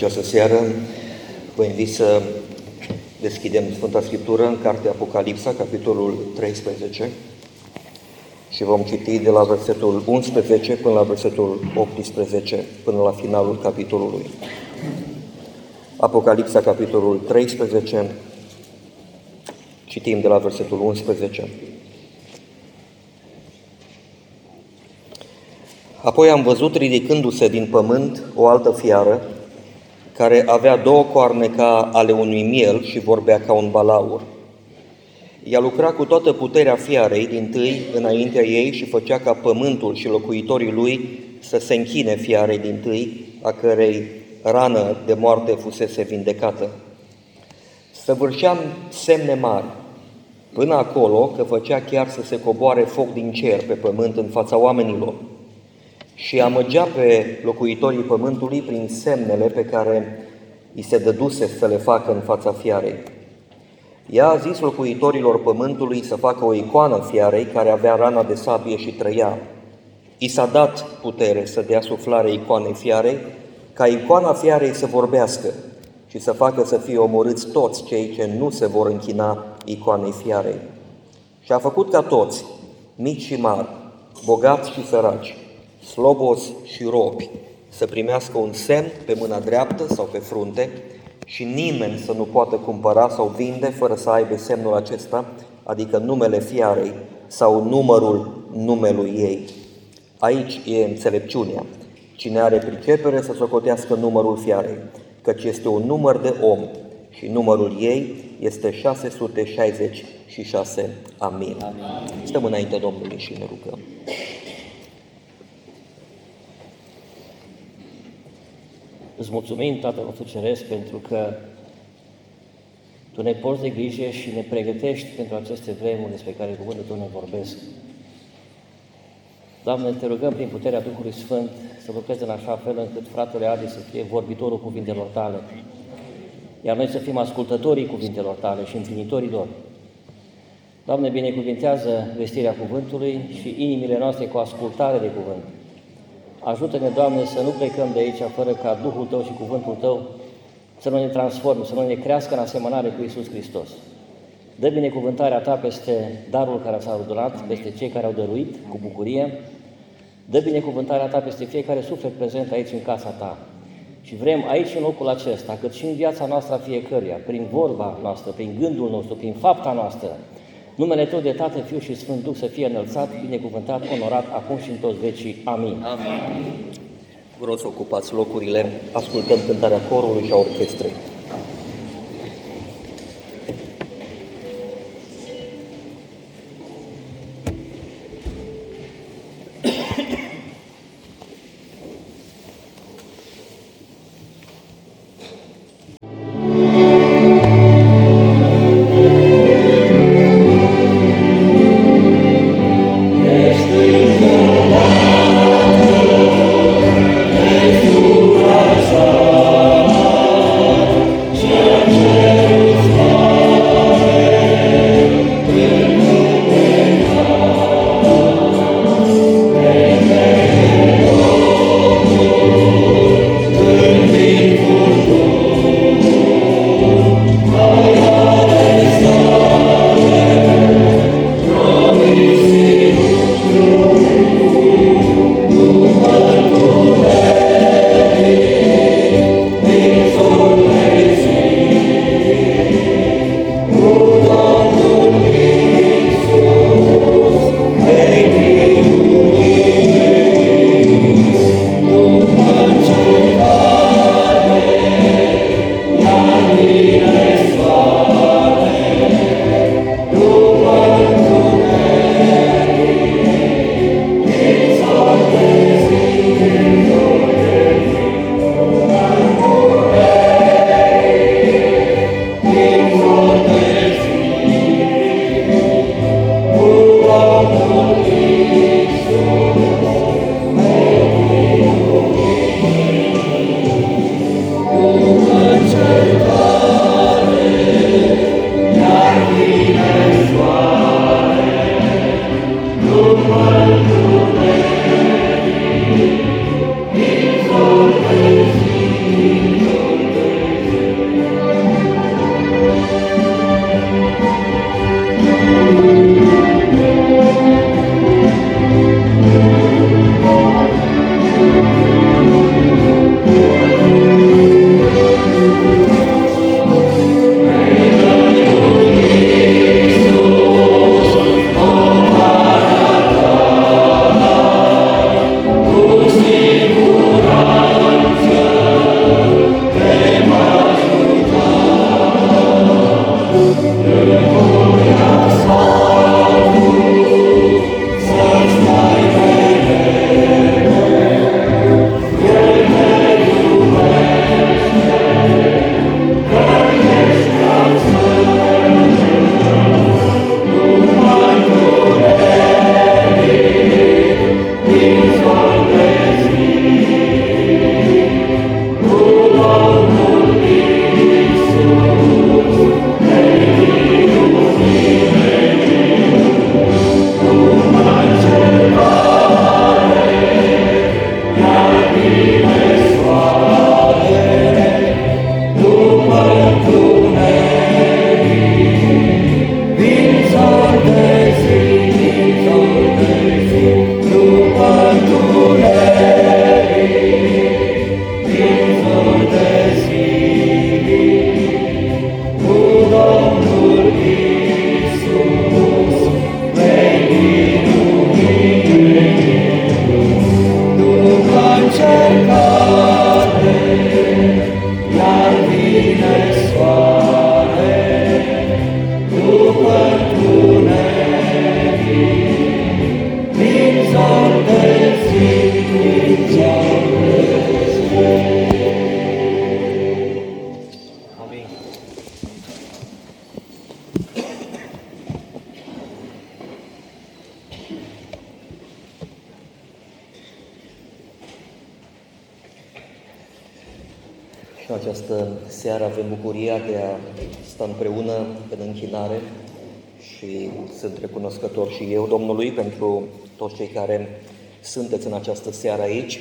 această seară. Vă invit să deschidem Sfânta Scriptură în cartea Apocalipsa, capitolul 13, și vom citi de la versetul 11 până la versetul 18, până la finalul capitolului. Apocalipsa, capitolul 13, citim de la versetul 11. Apoi am văzut ridicându-se din pământ o altă fiară, care avea două coarne ca ale unui miel și vorbea ca un balaur. Ea lucra cu toată puterea fiarei dintâi înaintea ei și făcea ca pământul și locuitorii lui să se închine fiarei dintâi, a cărei rană de moarte fusese vindecată. Săvârșea semne mari, până acolo că făcea chiar să se coboare foc din cer pe pământ în fața oamenilor și amăgea pe locuitorii pământului prin semnele pe care îi se dăduse să le facă în fața fiarei. Ea a zis locuitorilor pământului să facă o icoană fiarei care avea rana de sabie și trăia. I s-a dat putere să dea suflare icoanei fiarei, ca icoana fiarei să vorbească și să facă să fie omorâți toți cei ce nu se vor închina icoanei fiarei. Și a făcut ca toți, mici și mari, bogați și săraci, slobozi și robi, să primească un semn pe mâna dreaptă sau pe frunte și nimeni să nu poată cumpăra sau vinde fără să aibă semnul acesta, adică numele fiarei sau numărul numelui ei. Aici e înțelepciunea. Cine are pricepere să socotească numărul fiarei, căci este un număr de om și numărul ei este 666. Amin. Stăm înaintea Domnului și ne rugăm. Îți mulțumim, Tatăl nostru Ceresc, pentru că Tu ne porți de grijă și ne pregătești pentru aceste vremuri despre care cuvântul Tău ne vorbesc. Doamne, Te rugăm prin puterea Duhului Sfânt să lucrezi în așa fel încât fratele Adi să fie vorbitorul cuvintelor Tale, iar noi să fim ascultătorii cuvintelor Tale și împlinitorii lor. Doamne, binecuvintează vestirea cuvântului și inimile noastre cu ascultare de cuvânt. Ajută-ne, Doamne, să nu plecăm de aici fără ca Duhul Tău și cuvântul Tău să nu ne transforme, să nu ne crească în asemănare cu Iisus Hristos. Dă binecuvântarea Ta peste darul care s-a ordonat, peste cei care au dăruit cu bucurie. Dă binecuvântarea Ta peste fiecare suflet prezent aici în casa Ta. Și vrem aici, în locul acesta, cât și în viața noastră a fiecăruia, prin vorba noastră, prin gândul nostru, prin fapta noastră, numele Tău de Tată, Fiu și Sfânt Duh să fie înălțat, binecuvântat, onorat, acum și în toți vecii. Amin. Amin. Vă rog să ocupați locurile, ascultăm cântarea corului și a orchestrei. Amin. Și în această seară avem bucuria de a sta împreună în închinare și sunt recunoscător și eu Domnului pentru toți cei care sunteți în această seară aici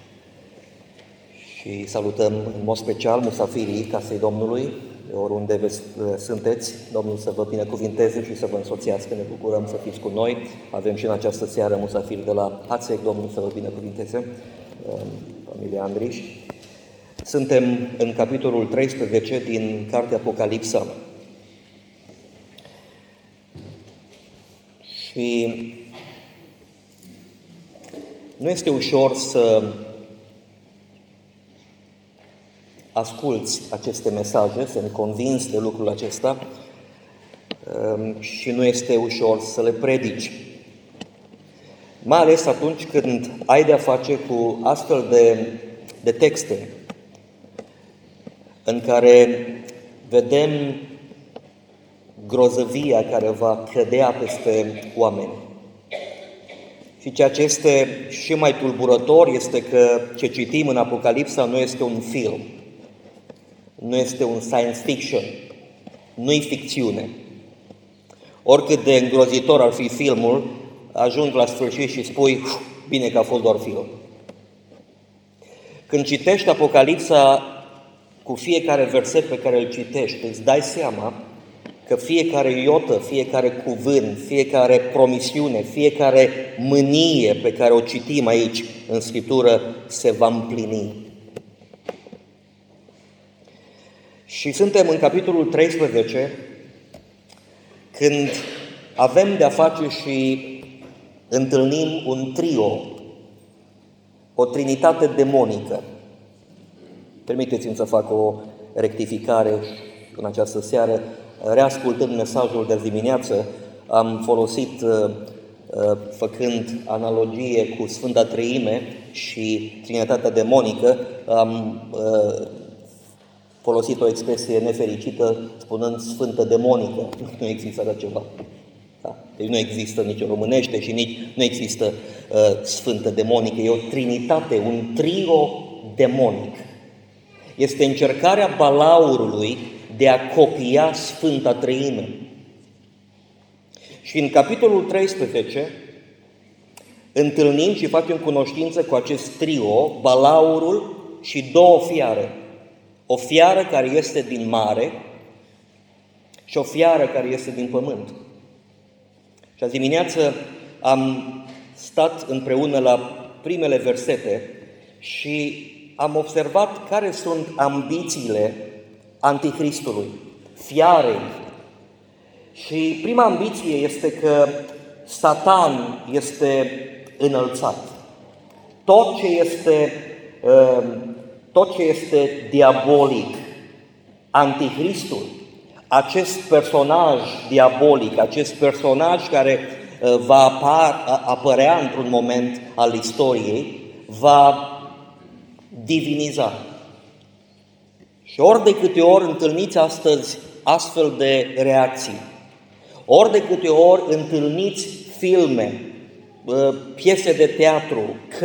și salutăm în mod special musafirii Casei Domnului, de oriunde sunteți. Domnul să vă binecuvinteze și să vă însoțească, ne bucurăm să fiți cu noi. Avem și în această seară musafiri de la Hațec, Domnul să vă binecuvinteze, familia Andriș. Suntem în capitolul 13 din Cartea Apocalipsa. Și nu este ușor să asculți aceste mesaje, să ne convingi de lucrul acesta și nu este ușor să le predici. Mai ales atunci când ai de-a face cu astfel de texte în care vedem grozăvia care va cădea peste oameni. Și ceea ce este și mai tulburător este că ce citim în Apocalipsa nu este un film, nu este un science fiction, nu-i ficțiune. Oricât de îngrozitor ar fi filmul, ajungi la sfârșit și spui, bine că a fost doar film. Când citești Apocalipsa, cu fiecare verset pe care îl citești, îți dai seama că fiecare iotă, fiecare cuvânt, fiecare promisiune, fiecare mânie pe care o citim aici în Scriptură se va împlini. Și suntem în capitolul 13, când avem de-a face și întâlnim un trio, o trinitate demonică. Permiteți-mi să fac o rectificare în această seară. Reascultând mesajul de dimineață, am folosit, făcând analogie cu Sfânta Treime și Trinitatea demonică, am folosit o expresie nefericită spunând Sfântă demonică. Nu există așa ceva. Da? Deci nu există nici în românește și nici nu există Sfântă demonică. E o trinitate, un trio demonic. Este încercarea balaurului de a copia Sfânta Treime. Și în capitolul 13 întâlnim și facem cunoștință cu acest trio, balaurul și două fiare. O fiară care este din mare și o fiară care este din pământ. Și azi dimineață am stat împreună la primele versete și am observat care sunt ambițiile Antichristului, fiarei. Și prima ambiție este că Satan este înălțat. Tot ce este diabolic, Antichristul, acest personaj diabolic, acest personaj care va apărea într-un moment al istoriei, va diviniza. Și ori de câte ori întâlniți astăzi astfel de reacții, ori de câte ori întâlniți filme, piese de teatru,